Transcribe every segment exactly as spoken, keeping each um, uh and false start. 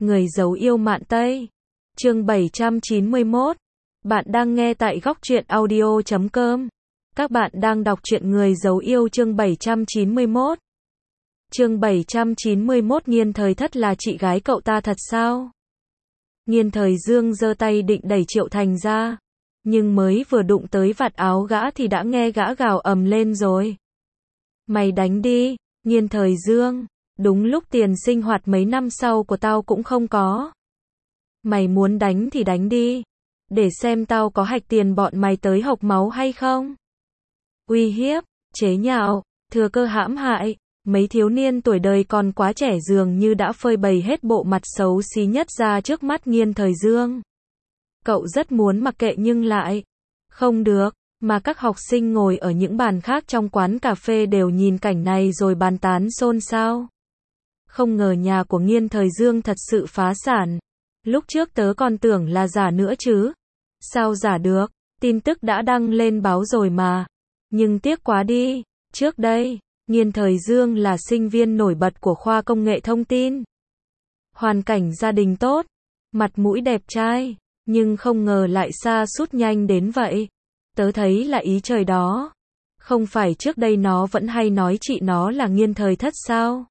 Người giấu yêu mạn Tây. Chương bảy trăm chín mươi mốt. Bạn đang nghe tại góc truyện audio chấm com. Các bạn đang đọc truyện Người giấu yêu chương bảy trăm chín mươi mốt. Chương bảy trăm chín mươi mốt. Nghiên Thời Thất là chị gái cậu ta thật sao? Nghiên Thời Dương giơ tay định đẩy Triệu Thành ra, nhưng mới vừa đụng tới vạt áo gã thì đã nghe gã gào ầm lên rồi. Mày đánh đi, Nghiên Thời Dương, đúng lúc tiền sinh hoạt mấy năm sau của tao cũng không có. Mày muốn đánh thì đánh đi, để xem tao có hạch tiền bọn mày tới hộc máu hay không. Uy hiếp, chế nhạo, thừa cơ hãm hại, mấy thiếu niên tuổi đời còn quá trẻ dường như đã phơi bày hết bộ mặt xấu xí nhất ra trước mắt Nghiên Thời Dương. Cậu rất muốn mặc kệ nhưng lại không được, mà các học sinh ngồi ở những bàn khác trong quán cà phê đều nhìn cảnh này rồi bàn tán xôn xao. Không ngờ nhà của Nghiên Thời Dương thật sự phá sản. Lúc trước tớ còn tưởng là giả nữa chứ. Sao giả được, tin tức đã đăng lên báo rồi mà. Nhưng tiếc quá đi, trước đây, Nghiên Thời Dương là sinh viên nổi bật của khoa công nghệ thông tin. Hoàn cảnh gia đình tốt, mặt mũi đẹp trai, nhưng không ngờ lại sa sút nhanh đến vậy. Tớ thấy là ý trời đó. Không phải trước đây nó vẫn hay nói chị nó là Nghiên Thời Thất sao?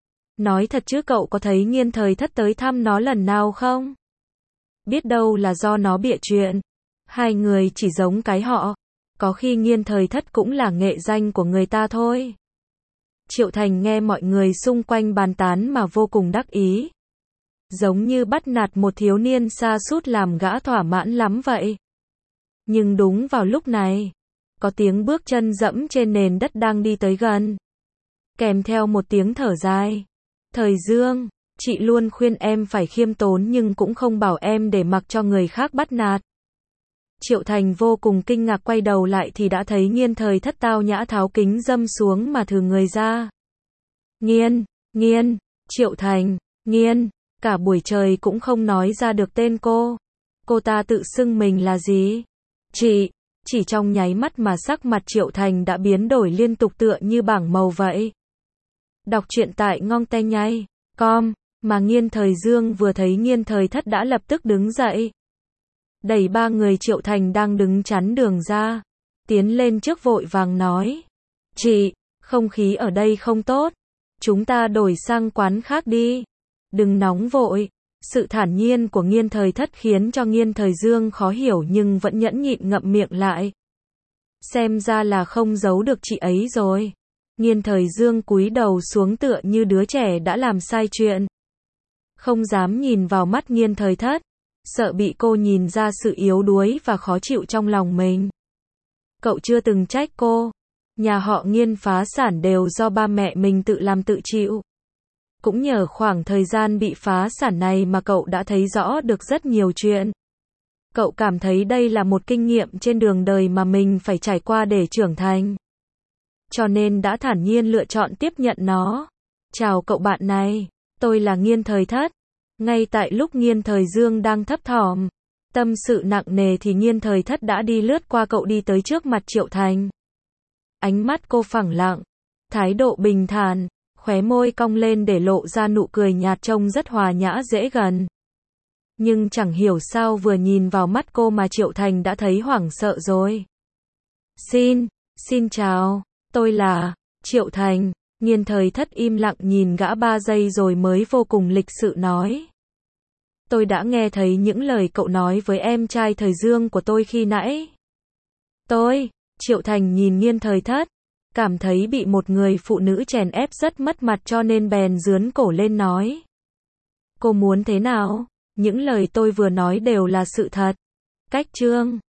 Nói thật chứ cậu có thấy Nghiên Thời Thất tới thăm nó lần nào không? Biết đâu là do nó bịa chuyện. Hai người chỉ giống cái họ. Có khi Nghiên Thời Thất cũng là nghệ danh của người ta thôi. Triệu Thành nghe mọi người xung quanh bàn tán mà vô cùng đắc ý. Giống như bắt nạt một thiếu niên sa sút làm gã thỏa mãn lắm vậy. Nhưng đúng vào lúc này, có tiếng bước chân dẫm trên nền đất đang đi tới gần. Kèm theo một tiếng thở dài. Thời Dương, chị luôn khuyên em phải khiêm tốn nhưng cũng không bảo em để mặc cho người khác bắt nạt. Triệu Thành vô cùng kinh ngạc quay đầu lại thì đã thấy Nghiên Thời Thất tao nhã tháo kính dâm xuống mà thừ người ra. Nghiên, Nghiên, Triệu Thành, Nghiên, cả buổi trời cũng không nói ra được tên cô. Cô ta tự xưng mình là gì? Chị, chỉ trong nháy mắt mà sắc mặt Triệu Thành đã biến đổi liên tục tựa như bảng màu vậy. Đọc truyện tại ngongtehnyai chấm com, mà Nghiên Thời Dương vừa thấy Nghiên Thời Thất đã lập tức đứng dậy. Đẩy ba người Triệu Thành đang đứng chắn đường ra. Tiến lên trước vội vàng nói. Chị, không khí ở đây không tốt. Chúng ta đổi sang quán khác đi. Đừng nóng vội. Sự thản nhiên của Nghiên Thời Thất khiến cho Nghiên Thời Dương khó hiểu nhưng vẫn nhẫn nhịn ngậm miệng lại. Xem ra là không giấu được chị ấy rồi. Nghiên Thời Dương cúi đầu xuống tựa như đứa trẻ đã làm sai chuyện. Không dám nhìn vào mắt Nghiên Thời Thất, sợ bị cô nhìn ra sự yếu đuối và khó chịu trong lòng mình. Cậu chưa từng trách cô. Nhà họ Nghiên phá sản đều do ba mẹ mình tự làm tự chịu. Cũng nhờ khoảng thời gian bị phá sản này mà cậu đã thấy rõ được rất nhiều chuyện. Cậu cảm thấy đây là một kinh nghiệm trên đường đời mà mình phải trải qua để trưởng thành. Cho nên đã thản nhiên lựa chọn tiếp nhận nó. Chào cậu bạn này, tôi là Nghiên Thời Thất. Ngay tại lúc Nghiên Thời Dương đang thấp thỏm, tâm sự nặng nề thì Nghiên Thời Thất đã đi lướt qua cậu đi tới trước mặt Triệu Thành. Ánh mắt cô phẳng lặng, thái độ bình thản, khóe môi cong lên để lộ ra nụ cười nhạt trông rất hòa nhã dễ gần. Nhưng chẳng hiểu sao vừa nhìn vào mắt cô mà Triệu Thành đã thấy hoảng sợ rồi. Xin, xin chào, tôi là Triệu Thành. Nghiên Thời Thất im lặng nhìn gã ba giây rồi mới vô cùng lịch sự nói. Tôi đã nghe thấy những lời cậu nói với em trai Thời Dương của tôi khi nãy. Tôi, Triệu Thành nhìn Nghiên Thời Thất, cảm thấy bị một người phụ nữ chèn ép rất mất mặt cho nên bèn dướn cổ lên nói. Cô muốn thế nào? Những lời tôi vừa nói đều là sự thật. Cách chương